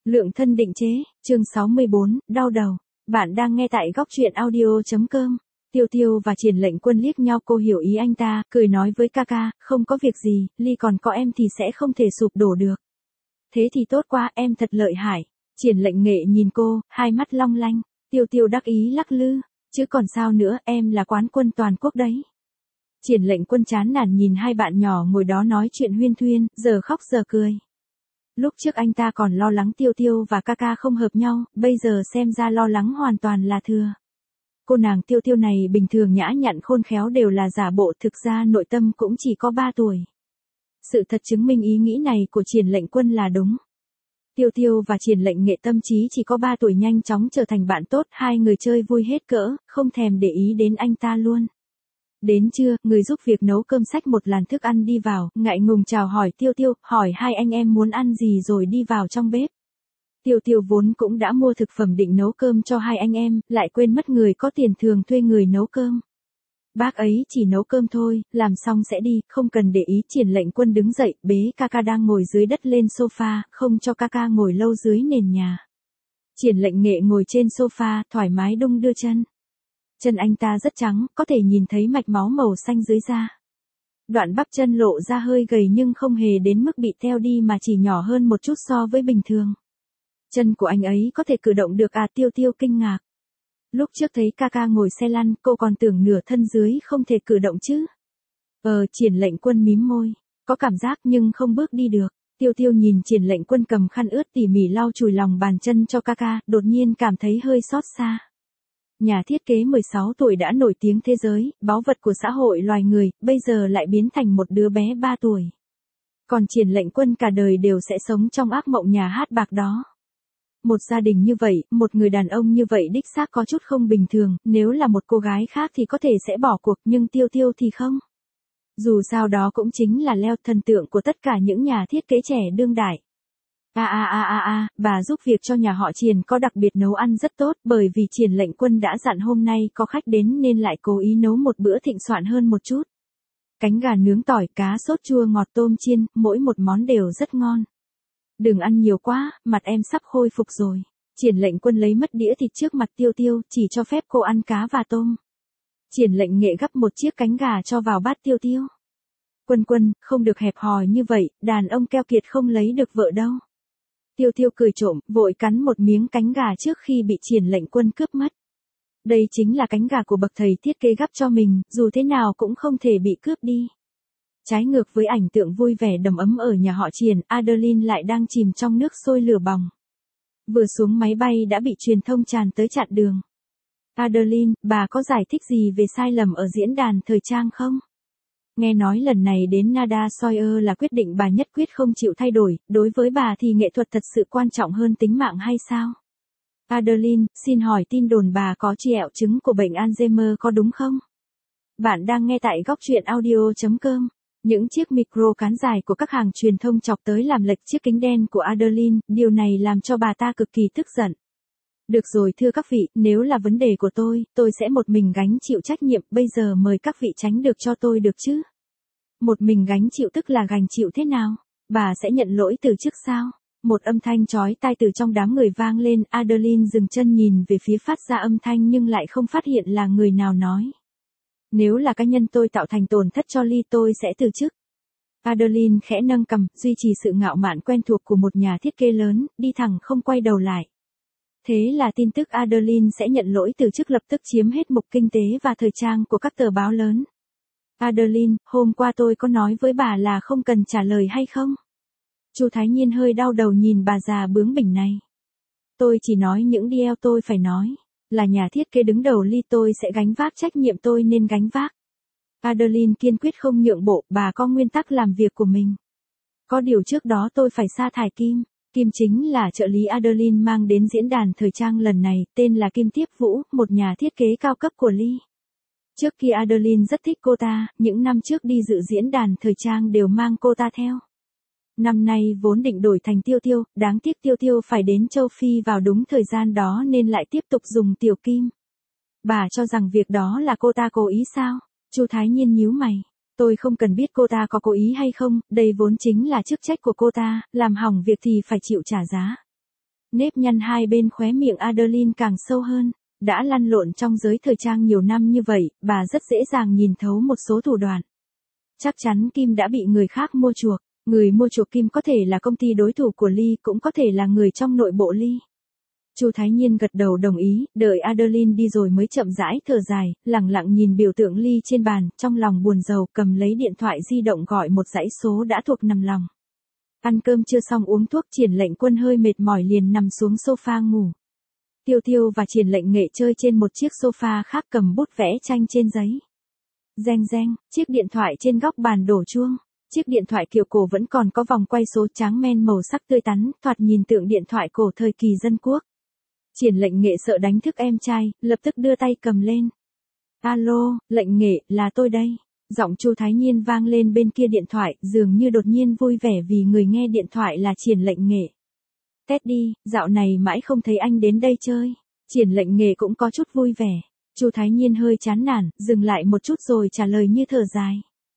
Lượng thân định chế, chương 64, đau đầu. Bạn đang nghe tại góc truyện audio.com. Tiêu Tiêu và Triển Lệnh Quân liếc nhau, cô hiểu ý anh ta, cười nói với Kaka, không có việc gì, Ly còn có em thì sẽ không thể sụp đổ được. Thế thì tốt quá, em thật lợi hại. Triển Lệnh Nghệ nhìn cô, hai mắt long lanh. Tiêu Tiêu đắc ý lắc lư, chứ còn sao nữa, em là quán quân toàn quốc đấy. Triển Lệnh Quân chán nản nhìn hai bạn nhỏ ngồi đó nói chuyện huyên thuyên, giờ khóc giờ cười. Lúc trước anh ta còn lo lắng Tiêu Tiêu và Kaka không hợp nhau, bây giờ xem ra lo lắng hoàn toàn là thừa. Cô nàng Tiêu Tiêu này bình thường nhã nhặn khôn khéo đều là giả bộ, thực ra nội tâm cũng chỉ có 3 tuổi. Sự thật chứng minh ý nghĩ này của Triển Lệnh Quân là đúng. Tiêu Tiêu và Triển Lệnh Nghệ tâm trí chỉ có 3 tuổi nhanh chóng trở thành bạn tốt, hai người chơi vui hết cỡ, không thèm để ý đến anh ta luôn. Đến trưa, người giúp việc nấu cơm xách một làn thức ăn đi vào, ngại ngùng chào hỏi Tiêu Tiêu, hỏi hai anh em muốn ăn gì rồi đi vào trong bếp. Tiêu Tiêu vốn cũng đã mua thực phẩm định nấu cơm cho hai anh em, lại quên mất người có tiền thường thuê người nấu cơm. Bác ấy chỉ nấu cơm thôi, làm xong sẽ đi, không cần để ý. Triển Lệnh Quân đứng dậy, bế Kaka đang ngồi dưới đất lên sofa, không cho Kaka ngồi lâu dưới nền nhà. Triển Lệnh Nghệ ngồi trên sofa, thoải mái đung đưa chân. Chân anh ta rất trắng, có thể nhìn thấy mạch máu màu xanh dưới da. Đoạn bắp chân lộ ra hơi gầy nhưng không hề đến mức bị teo đi mà chỉ nhỏ hơn một chút so với bình thường. Chân của anh ấy có thể cử động được à? Tiêu Tiêu kinh ngạc. Lúc trước thấy Kaka ngồi xe lăn, cô còn tưởng nửa thân dưới không thể cử động chứ. Triển Lệnh Quân mím môi. Có cảm giác nhưng không bước đi được. Tiêu Tiêu nhìn Triển Lệnh Quân cầm khăn ướt tỉ mỉ lau chùi lòng bàn chân cho Kaka, đột nhiên cảm thấy hơi xót xa. Nhà thiết kế 16 tuổi đã nổi tiếng thế giới, báu vật của xã hội loài người, bây giờ lại biến thành một đứa bé 3 tuổi. Còn Triển Lệnh Quân cả đời đều sẽ sống trong ác mộng nhà hát bạc đó. Một gia đình như vậy, một người đàn ông như vậy đích xác có chút không bình thường, nếu là một cô gái khác thì có thể sẽ bỏ cuộc nhưng Tiêu Tiêu thì không. Dù sao đó cũng chính là Leo, thần tượng của tất cả những nhà thiết kế trẻ đương đại. Bà giúp việc cho nhà họ Triển có đặc biệt nấu ăn rất tốt, bởi vì Triển Lệnh Quân đã dặn hôm nay có khách đến nên lại cố ý nấu một bữa thịnh soạn hơn một chút. Cánh gà nướng tỏi, cá sốt chua ngọt, tôm chiên, mỗi một món đều rất ngon. Đừng ăn nhiều quá, mặt em sắp khôi phục rồi. Triển Lệnh Quân lấy mất đĩa thịt trước mặt Tiêu Tiêu, chỉ cho phép cô ăn cá và tôm. Triển Lệnh Nghệ gắp một chiếc cánh gà cho vào bát Tiêu Tiêu. Quân, không được hẹp hòi như vậy, đàn ông keo kiệt không lấy được vợ đâu. Tiêu Tiêu cười trộm, vội cắn một miếng cánh gà trước khi bị Triển Lệnh Quân cướp mất. Đây chính là cánh gà của bậc thầy thiết kế gắp cho mình, dù thế nào cũng không thể bị cướp đi. Trái ngược với ảnh tượng vui vẻ đầm ấm ở nhà họ Triển, Adeline lại đang chìm trong nước sôi lửa bỏng. Vừa xuống máy bay đã bị truyền thông tràn tới chặn đường. Adeline, bà có giải thích gì về sai lầm ở diễn đàn thời trang không? Nghe nói lần này đến Nada Sawyer là quyết định bà nhất quyết không chịu thay đổi, đối với bà thì nghệ thuật thật sự quan trọng hơn tính mạng hay sao? Adeline, xin hỏi tin đồn bà có triệu chứng của bệnh Alzheimer có đúng không? Bạn đang nghe tại góc truyện audio.com. Những chiếc micro cán dài của các hàng truyền thông chọc tới làm lệch chiếc kính đen của Adeline, điều này làm cho bà ta cực kỳ tức giận. Được rồi thưa các vị, nếu là vấn đề của tôi sẽ một mình gánh chịu trách nhiệm, bây giờ mời các vị tránh được cho tôi được chứ? Một mình gánh chịu tức là gánh chịu thế nào? Bà sẽ nhận lỗi từ chức sao? Một âm thanh chói tai từ trong đám người vang lên, Adeline dừng chân nhìn về phía phát ra âm thanh nhưng lại không phát hiện là người nào nói. Nếu là cá nhân tôi tạo thành tổn thất cho Ly tôi sẽ từ chức. Adeline khẽ nâng cằm, duy trì sự ngạo mạn quen thuộc của một nhà thiết kế lớn, đi thẳng không quay đầu lại. Thế là tin tức Adeline sẽ nhận lỗi từ chức lập tức chiếm hết mục kinh tế và thời trang của các tờ báo lớn. Adeline, hôm qua tôi có nói với bà là không cần trả lời hay không? Chu Thái Nhiên hơi đau đầu nhìn bà già bướng bỉnh này. Tôi chỉ nói những điều tôi phải nói. Là nhà thiết kế đứng đầu Ly tôi sẽ gánh vác trách nhiệm tôi nên gánh vác. Adeline kiên quyết không nhượng bộ, bà có nguyên tắc làm việc của mình. Có điều trước đó tôi phải sa thải Kim. Kim chính là trợ lý Adeline mang đến diễn đàn thời trang lần này, tên là Kim Tiếp Vũ, một nhà thiết kế cao cấp của Ly. Trước kia Adeline rất thích cô ta, những năm trước đi dự diễn đàn thời trang đều mang cô ta theo. Năm nay vốn định đổi thành Tiêu Tiêu, đáng tiếc Tiêu Tiêu phải đến châu Phi vào đúng thời gian đó nên lại tiếp tục dùng Tiểu Kim. Bà cho rằng việc đó là cô ta cố ý sao? Chu Thái Nhiên nhíu mày. Tôi không cần biết cô ta có cố ý hay không, đây vốn chính là chức trách của cô ta, làm hỏng việc thì phải chịu trả giá. Nếp nhăn hai bên khóe miệng Adeline càng sâu hơn. Đã lăn lộn trong giới thời trang nhiều năm như vậy, bà rất dễ dàng nhìn thấu một số thủ đoạn. Chắc chắn Kim đã bị người khác mua chuộc. Người mua chuộc Kim có thể là công ty đối thủ của Ly, cũng có thể là người trong nội bộ Ly. Chu Thái Nhiên gật đầu đồng ý, đợi Adeline đi rồi mới chậm rãi thở dài, lặng lặng nhìn biểu tượng Ly trên bàn, trong lòng buồn rầu, cầm lấy điện thoại di động gọi một dãy số đã thuộc nằm lòng. Ăn cơm chưa xong uống thuốc, Triển Lệnh Quân hơi mệt mỏi liền nằm xuống sofa ngủ. Tiêu Tiêu và Triển Lệnh Nghệ chơi trên một chiếc sofa khác cầm bút vẽ tranh trên giấy. Reng reng, chiếc điện thoại trên góc bàn đổ chuông. Chiếc điện thoại kiểu cổ vẫn còn có vòng quay số trắng men màu sắc tươi tắn, thoạt nhìn tượng điện thoại cổ thời kỳ dân quốc. Triển Lệnh Nghệ sợ đánh thức em trai, lập tức đưa tay cầm lên. Alo, Lệnh Nghệ, là tôi đây. Giọng Chu Thái Nhiên vang lên bên kia điện thoại, dường như đột nhiên vui vẻ vì người nghe điện thoại là Triển Lệnh Nghệ. Teddy, dạo này mãi không thấy anh đến đây chơi. Triển Lệnh Nghệ cũng có chút vui vẻ. Chu Thái Nhiên hơi chán nản, dừng lại một chút rồi trả lời như thở dài.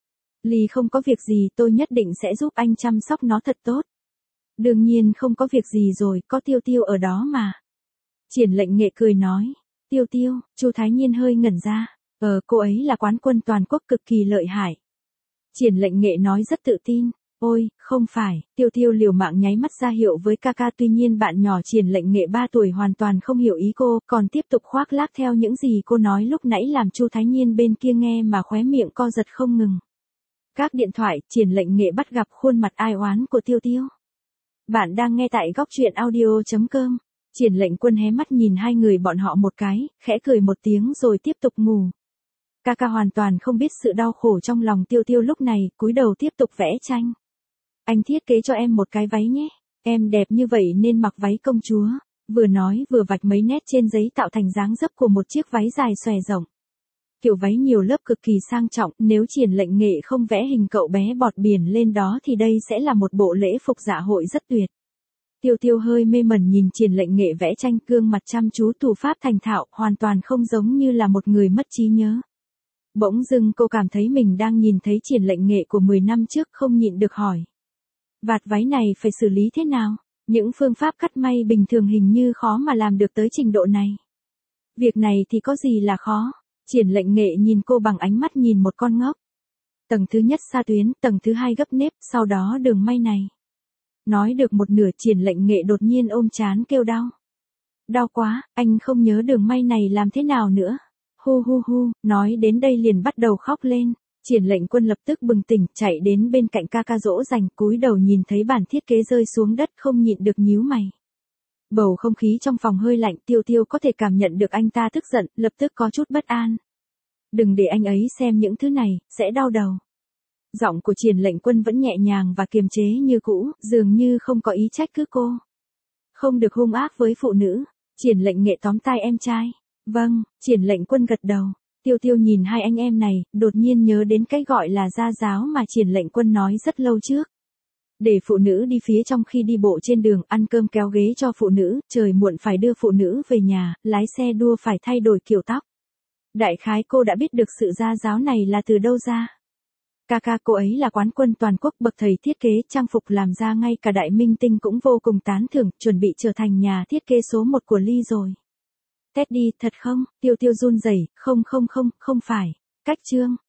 Ly không có việc gì, tôi nhất định sẽ giúp anh chăm sóc nó thật tốt. Đương nhiên không có việc gì rồi, có Tiêu Tiêu ở đó mà. Triển Lệnh Nghệ cười nói. Tiêu Tiêu, Chu Thái Nhiên hơi ngẩn ra. Cô ấy là quán quân toàn quốc cực kỳ lợi hại. Triển Lệnh Nghệ nói rất tự tin. Ôi, không phải, Tiêu Tiêu liều mạng nháy mắt ra hiệu với Kaka, tuy nhiên bạn nhỏ Triển Lệnh Nghệ 3 tuổi hoàn toàn không hiểu ý cô, còn tiếp tục khoác lác theo những gì cô nói lúc nãy làm Chu Thái Nhiên bên kia nghe mà khóe miệng co giật không ngừng. Các điện thoại, Triển Lệnh Nghệ bắt gặp khuôn mặt ai oán của Tiêu Tiêu. Bạn đang nghe tại góc truyện audio.com. Triển Lệnh Quân hé mắt nhìn hai người bọn họ một cái, khẽ cười một tiếng rồi tiếp tục ngủ. Kaka hoàn toàn không biết sự đau khổ trong lòng Tiêu Tiêu lúc này, cúi đầu tiếp tục vẽ tranh. Anh thiết kế cho em một cái váy nhé. Em đẹp như vậy nên mặc váy công chúa. Vừa nói vừa vạch mấy nét trên giấy tạo thành dáng dấp của một chiếc váy dài xòe rộng. Kiểu váy nhiều lớp cực kỳ sang trọng, nếu Triển Lệnh Nghệ không vẽ hình cậu bé bọt biển lên đó thì đây sẽ là một bộ lễ phục dạ hội rất tuyệt. Tiêu Tiêu hơi mê mẩn nhìn Triển Lệnh Nghệ vẽ tranh, gương mặt chăm chú, thủ pháp thành thạo, hoàn toàn không giống như là một người mất trí nhớ. Bỗng dưng cô cảm thấy mình đang nhìn thấy Triển Lệnh Nghệ của 10 năm trước, không nhịn được hỏi. Vạt váy này phải xử lý thế nào? Những phương pháp cắt may bình thường hình như khó mà làm được tới trình độ này. Việc này thì có gì là khó? Triển Lệnh Nghệ nhìn cô bằng ánh mắt nhìn một con ngốc. Tầng thứ nhất sa tuyến, tầng thứ hai gấp nếp, sau đó đường may này. Nói được một nửa, Triển Lệnh Nghệ đột nhiên ôm trán kêu đau. Đau quá, anh không nhớ đường may này làm thế nào nữa. Hu hu hu, nói đến đây liền bắt đầu khóc lên. Triển Lệnh Quân lập tức bừng tỉnh, chạy đến bên cạnh Kaka dỗ dành, cúi đầu nhìn thấy bản thiết kế rơi xuống đất không nhịn được nhíu mày. Bầu không khí trong phòng hơi lạnh, Tiêu Tiêu có thể cảm nhận được anh ta tức giận, lập tức có chút bất an. Đừng để anh ấy xem những thứ này, sẽ đau đầu. Giọng của Triển Lệnh Quân vẫn nhẹ nhàng và kiềm chế như cũ, dường như không có ý trách cứ cô. Không được hung ác với phụ nữ. Triển Lệnh Nghệ tóm tay em trai. Vâng, Triển Lệnh Quân gật đầu. Tiêu Tiêu nhìn hai anh em này, đột nhiên nhớ đến cái gọi là gia giáo mà Triển Lệnh Quân nói rất lâu trước. Để phụ nữ đi phía trong khi đi bộ trên đường, ăn cơm kéo ghế cho phụ nữ, trời muộn phải đưa phụ nữ về nhà, lái xe đua phải thay đổi kiểu tóc. Đại khái cô đã biết được sự gia giáo này là từ đâu ra. Kaka cô ấy là quán quân toàn quốc, bậc thầy thiết kế trang phục làm ra ngay cả đại minh tinh cũng vô cùng tán thưởng, chuẩn bị trở thành nhà thiết kế số 1 của Ly rồi. Teddy, thật không? Tiêu Tiêu run rẩy, không phải. Cách chương.